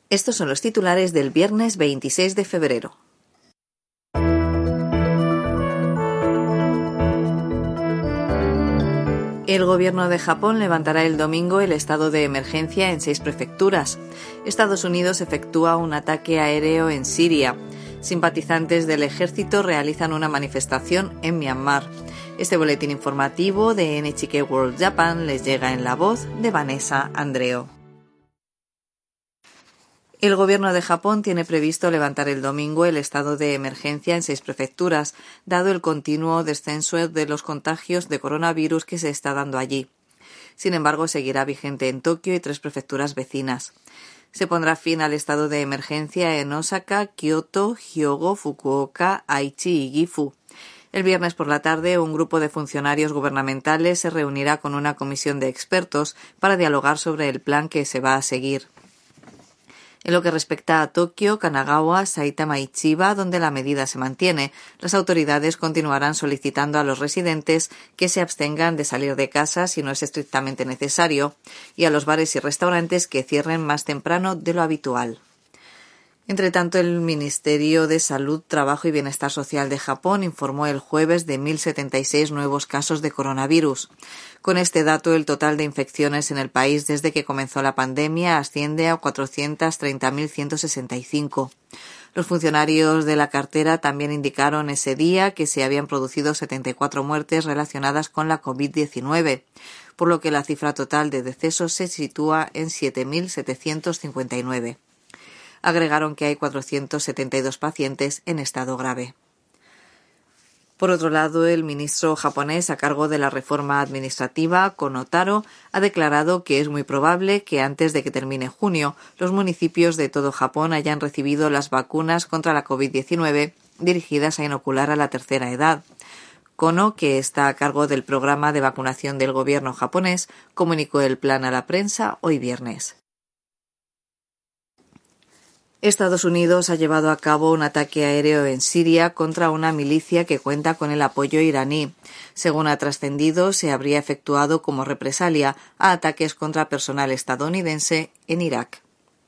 Estos son los titulares del viernes 26 de febrero. El gobierno de Japón levantará el domingo el estado de emergencia en 6 prefecturas. Estados Unidos efectúa un ataque aéreo en Siria. Simpatizantes del ejército realizan una manifestación en Myanmar. Este boletín informativo de NHK World Japan les llega en la voz de Vanessa Andreo. El gobierno de Japón tiene previsto levantar el domingo el estado de emergencia en 6 prefecturas, dado el continuo descenso de los contagios de coronavirus que se está dando allí. Sin embargo, seguirá vigente en Tokio y 3 prefecturas vecinas. Se pondrá fin al estado de emergencia en Osaka, Kyoto, Hyogo, Fukuoka, Aichi y Gifu. El viernes por la tarde, un grupo de funcionarios gubernamentales se reunirá con una comisión de expertos para dialogar sobre el plan que se va a seguir. En lo que respecta a Tokio, Kanagawa, Saitama y Chiba, donde la medida se mantiene, las autoridades continuarán solicitando a los residentes que se abstengan de salir de casa si no es estrictamente necesario, y a los bares y restaurantes que cierren más temprano de lo habitual. Entre tanto, el Ministerio de Salud, Trabajo y Bienestar Social de Japón informó el jueves de 1.076 nuevos casos de coronavirus. Con este dato, el total de infecciones en el país desde que comenzó la pandemia asciende a 430.165. Los funcionarios de la cartera también indicaron ese día que se habían producido 74 muertes relacionadas con la COVID-19, por lo que la cifra total de decesos se sitúa en 7.759. Agregaron que hay 472 pacientes en estado grave. Por otro lado, el ministro japonés a cargo de la reforma administrativa, Kono Taro, ha declarado que es muy probable que antes de que termine junio, los municipios de todo Japón hayan recibido las vacunas contra la COVID-19 dirigidas a inocular a la tercera edad. Kono, que está a cargo del programa de vacunación del gobierno japonés, comunicó el plan a la prensa hoy viernes. Estados Unidos ha llevado a cabo un ataque aéreo en Siria contra una milicia que cuenta con el apoyo iraní. Según ha trascendido, se habría efectuado como represalia a ataques contra personal estadounidense en Irak.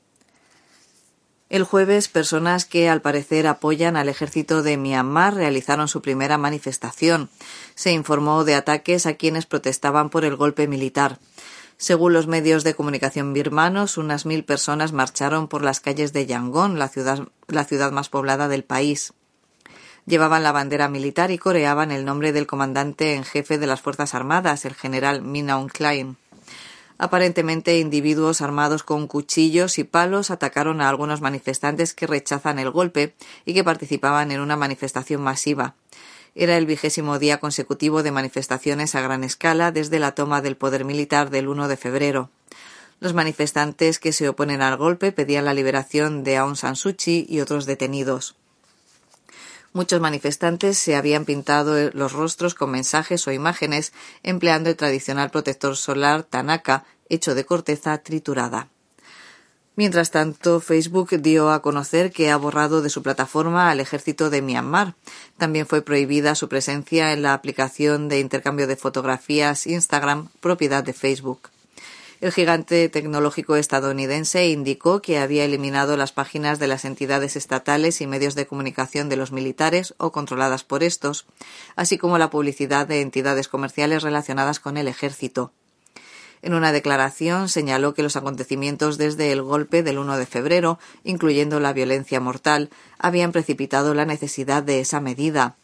El jueves, personas que al parecer apoyan al ejército de Myanmar realizaron su primera manifestación. Se informó de ataques a quienes protestaban por el golpe militar. Según los medios de comunicación birmanos, unas 1.000 personas marcharon por las calles de Yangon, la ciudad más poblada del país. Llevaban la bandera militar y coreaban el nombre del comandante en jefe de las Fuerzas Armadas, el general Min Aung Hlaing. Aparentemente, individuos armados con cuchillos y palos atacaron a algunos manifestantes que rechazan el golpe y que participaban en una manifestación masiva. Era el 20º día consecutivo de manifestaciones a gran escala desde la toma del poder militar del 1 de febrero. Los manifestantes que se oponen al golpe pedían la liberación de Aung San Suu Kyi y otros detenidos. Muchos manifestantes se habían pintado los rostros con mensajes o imágenes empleando el tradicional protector solar Tanaka, hecho de corteza triturada. Mientras tanto, Facebook dio a conocer que ha borrado de su plataforma al ejército de Myanmar. También fue prohibida su presencia en la aplicación de intercambio de fotografías Instagram, propiedad de Facebook. El gigante tecnológico estadounidense indicó que había eliminado las páginas de las entidades estatales y medios de comunicación de los militares o controladas por estos, así como la publicidad de entidades comerciales relacionadas con el ejército. En una declaración señaló que los acontecimientos desde el golpe del 1 de febrero, incluyendo la violencia mortal, habían precipitado la necesidad de esa medida.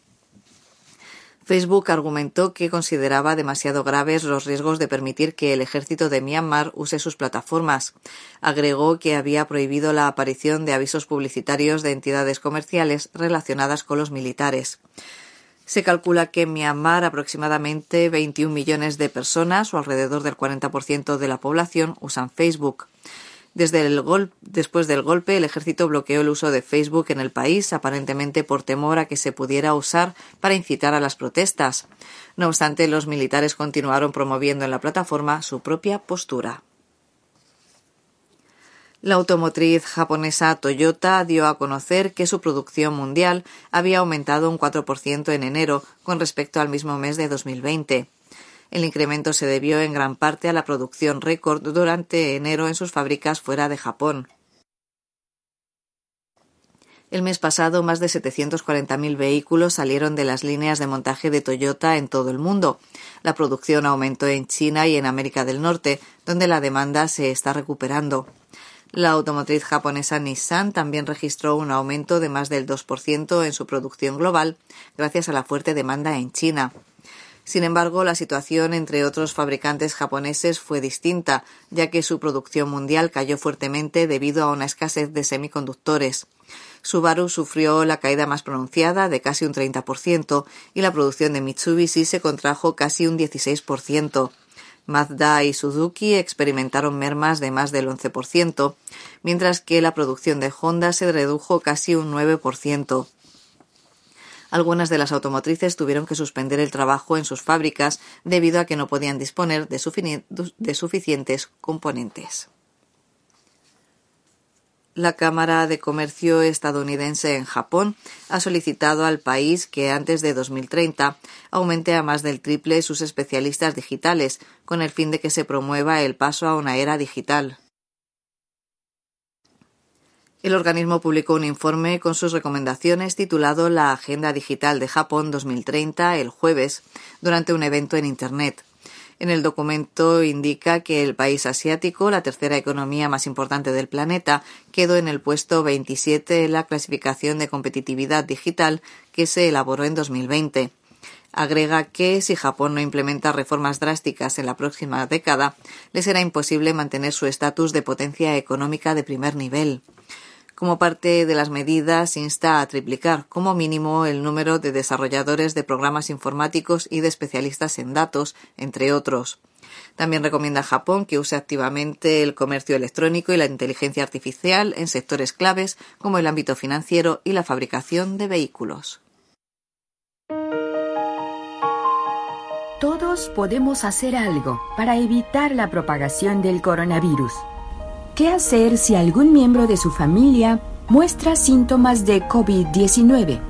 Facebook argumentó que consideraba demasiado graves los riesgos de permitir que el ejército de Myanmar use sus plataformas. Agregó que había prohibido la aparición de avisos publicitarios de entidades comerciales relacionadas con los militares. Se calcula que en Myanmar aproximadamente 21 millones de personas, o alrededor del 40% de la población, usan Facebook. Después del golpe, el ejército bloqueó el uso de Facebook en el país, aparentemente por temor a que se pudiera usar para incitar a las protestas. No obstante, los militares continuaron promoviendo en la plataforma su propia postura. La automotriz japonesa Toyota dio a conocer que su producción mundial había aumentado un 4% en enero con respecto al mismo mes de 2020. El incremento se debió en gran parte a la producción récord durante enero en sus fábricas fuera de Japón. El mes pasado, más de 740.000 vehículos salieron de las líneas de montaje de Toyota en todo el mundo. La producción aumentó en China y en América del Norte, donde la demanda se está recuperando. La automotriz japonesa Nissan también registró un aumento de más del 2% en su producción global, gracias a la fuerte demanda en China. Sin embargo, la situación entre otros fabricantes japoneses fue distinta, ya que su producción mundial cayó fuertemente debido a una escasez de semiconductores. Subaru sufrió la caída más pronunciada de casi un 30% y la producción de Mitsubishi se contrajo casi un 16%. Mazda y Suzuki experimentaron mermas de más del 11%, mientras que la producción de Honda se redujo casi un 9%. Algunas de las automotrices tuvieron que suspender el trabajo en sus fábricas debido a que no podían disponer de suficientes componentes. La Cámara de Comercio estadounidense en Japón ha solicitado al país que antes de 2030 aumente a más del triple sus especialistas digitales, con el fin de que se promueva el paso a una era digital. El organismo publicó un informe con sus recomendaciones titulado La Agenda Digital de Japón 2030 el jueves, durante un evento en Internet. En el documento indica que el país asiático, la tercera economía más importante del planeta, quedó en el puesto 27 en la clasificación de competitividad digital que se elaboró en 2020. Agrega que si Japón no implementa reformas drásticas en la próxima década, le será imposible mantener su estatus de potencia económica de primer nivel. Como parte de las medidas, insta a triplicar como mínimo el número de desarrolladores de programas informáticos y de especialistas en datos, entre otros. También recomienda a Japón que use activamente el comercio electrónico y la inteligencia artificial en sectores claves como el ámbito financiero y la fabricación de vehículos. Todos podemos hacer algo para evitar la propagación del coronavirus. ¿Qué hacer si algún miembro de su familia muestra síntomas de COVID-19?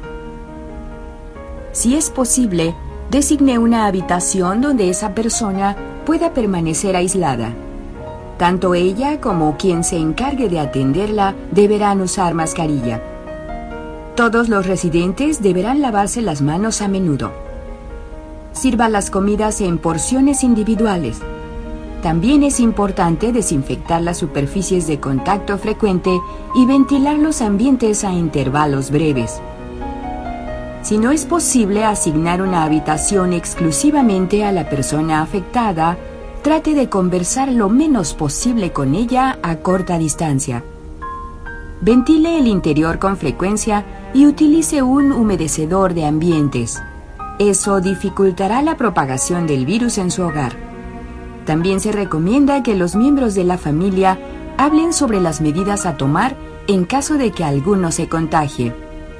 Si es posible, designe una habitación donde esa persona pueda permanecer aislada. Tanto ella como quien se encargue de atenderla deberán usar mascarilla. Todos los residentes deberán lavarse las manos a menudo. Sirva las comidas en porciones individuales. También es importante desinfectar las superficies de contacto frecuente y ventilar los ambientes a intervalos breves. Si no es posible asignar una habitación exclusivamente a la persona afectada, trate de conversar lo menos posible con ella a corta distancia. Ventile el interior con frecuencia y utilice un humedecedor de ambientes. Eso dificultará la propagación del virus en su hogar. También se recomienda que los miembros de la familia hablen sobre las medidas a tomar en caso de que alguno se contagie.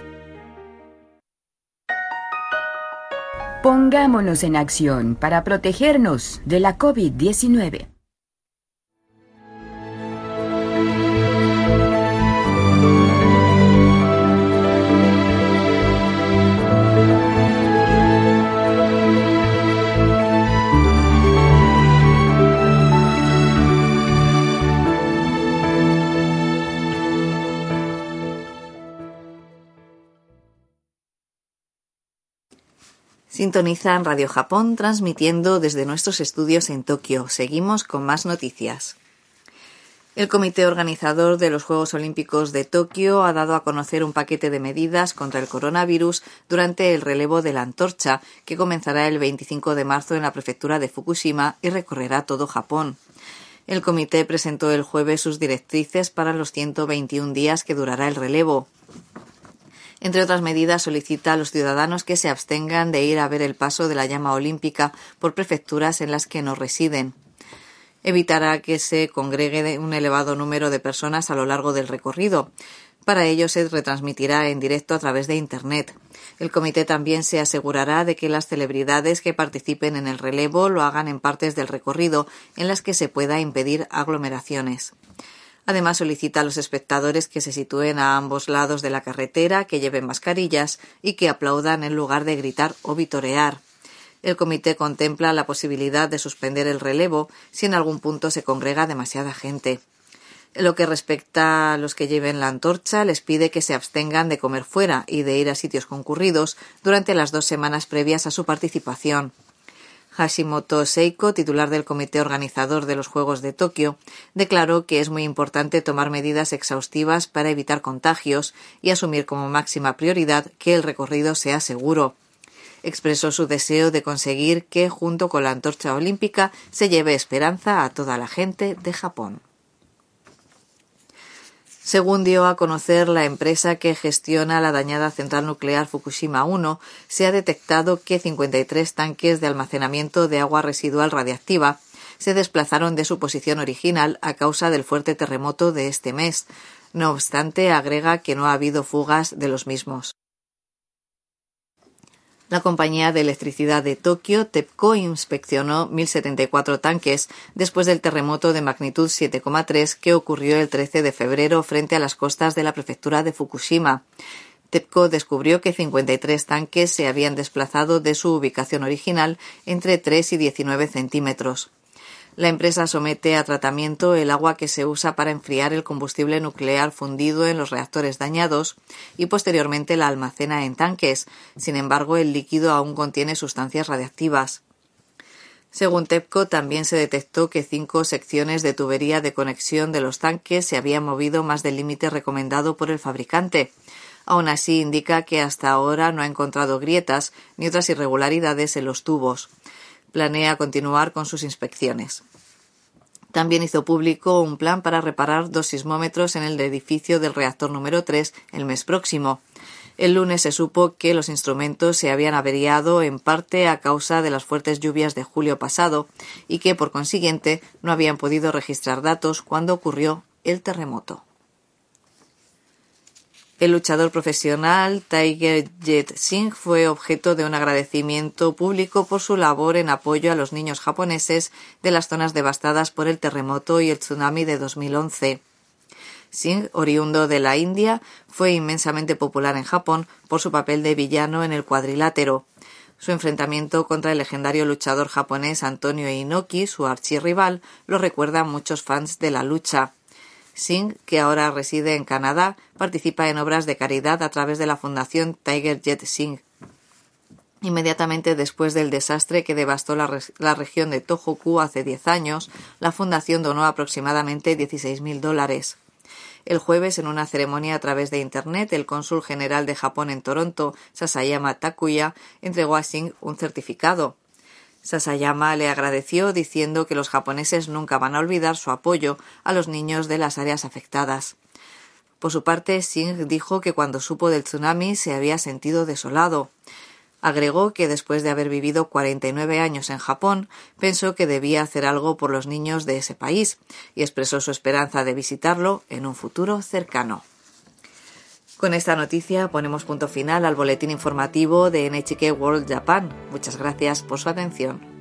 Pongámonos en acción para protegernos de la COVID-19. Sintonizan Radio Japón transmitiendo desde nuestros estudios en Tokio. Seguimos con más noticias. El comité organizador de los Juegos Olímpicos de Tokio ha dado a conocer un paquete de medidas contra el coronavirus durante el relevo de la antorcha, que comenzará el 25 de marzo en la prefectura de Fukushima y recorrerá todo Japón. El comité presentó el jueves sus directrices para los 121 días que durará el relevo. Entre otras medidas, solicita a los ciudadanos que se abstengan de ir a ver el paso de la llama olímpica por prefecturas en las que no residen. Evitará que se congregue un elevado número de personas a lo largo del recorrido. Para ello se retransmitirá en directo a través de Internet. El comité también se asegurará de que las celebridades que participen en el relevo lo hagan en partes del recorrido en las que se pueda impedir aglomeraciones. Además, solicita a los espectadores que se sitúen a ambos lados de la carretera, que lleven mascarillas y que aplaudan en lugar de gritar o vitorear. El comité contempla la posibilidad de suspender el relevo si en algún punto se congrega demasiada gente. En lo que respecta a los que lleven la antorcha, les pide que se abstengan de comer fuera y de ir a sitios concurridos durante las 2 semanas previas a su participación. Hashimoto Seiko, titular del comité organizador de los Juegos de Tokio, declaró que es muy importante tomar medidas exhaustivas para evitar contagios y asumir como máxima prioridad que el recorrido sea seguro. Expresó su deseo de conseguir que, junto con la antorcha olímpica, se lleve esperanza a toda la gente de Japón. Según dio a conocer la empresa que gestiona la dañada central nuclear Fukushima 1, se ha detectado que 53 tanques de almacenamiento de agua residual radiactiva se desplazaron de su posición original a causa del fuerte terremoto de este mes. No obstante, agrega que no ha habido fugas de los mismos. La compañía de electricidad de Tokio, TEPCO, inspeccionó 1.074 tanques después del terremoto de magnitud 7,3 que ocurrió el 13 de febrero frente a las costas de la prefectura de Fukushima. TEPCO descubrió que 53 tanques se habían desplazado de su ubicación original entre 3 y 19 centímetros. La empresa somete a tratamiento el agua que se usa para enfriar el combustible nuclear fundido en los reactores dañados y posteriormente la almacena en tanques. Sin embargo, el líquido aún contiene sustancias radiactivas. Según TEPCO, también se detectó que 5 secciones de tubería de conexión de los tanques se habían movido más del límite recomendado por el fabricante. Aún así, indica que hasta ahora no ha encontrado grietas ni otras irregularidades en los tubos. Planea continuar con sus inspecciones. También hizo público un plan para reparar 2 sismómetros en el edificio del reactor número 3 el mes próximo. El lunes se supo que los instrumentos se habían averiado en parte a causa de las fuertes lluvias de julio pasado y que, por consiguiente, no habían podido registrar datos cuando ocurrió el terremoto. El luchador profesional Tiger Jeet Singh fue objeto de un agradecimiento público por su labor en apoyo a los niños japoneses de las zonas devastadas por el terremoto y el tsunami de 2011. Singh, oriundo de la India, fue inmensamente popular en Japón por su papel de villano en El Cuadrilátero. Su enfrentamiento contra el legendario luchador japonés Antonio Inoki, su archirrival, lo recuerdan muchos fans de la lucha. Singh, que ahora reside en Canadá, participa en obras de caridad a través de la fundación Tiger Jeet Singh. Inmediatamente después del desastre que devastó la región de Tohoku hace 10 años, la fundación donó aproximadamente $16,000. El jueves, en una ceremonia a través de Internet, el cónsul general de Japón en Toronto, Sasayama Takuya, entregó a Singh un certificado. Sasayama le agradeció diciendo que los japoneses nunca van a olvidar su apoyo a los niños de las áreas afectadas. Por su parte, Singh dijo que cuando supo del tsunami se había sentido desolado. Agregó que después de haber vivido 49 años en Japón, pensó que debía hacer algo por los niños de ese país y expresó su esperanza de visitarlo en un futuro cercano. Con esta noticia ponemos punto final al boletín informativo de NHK World Japan. Muchas gracias por su atención.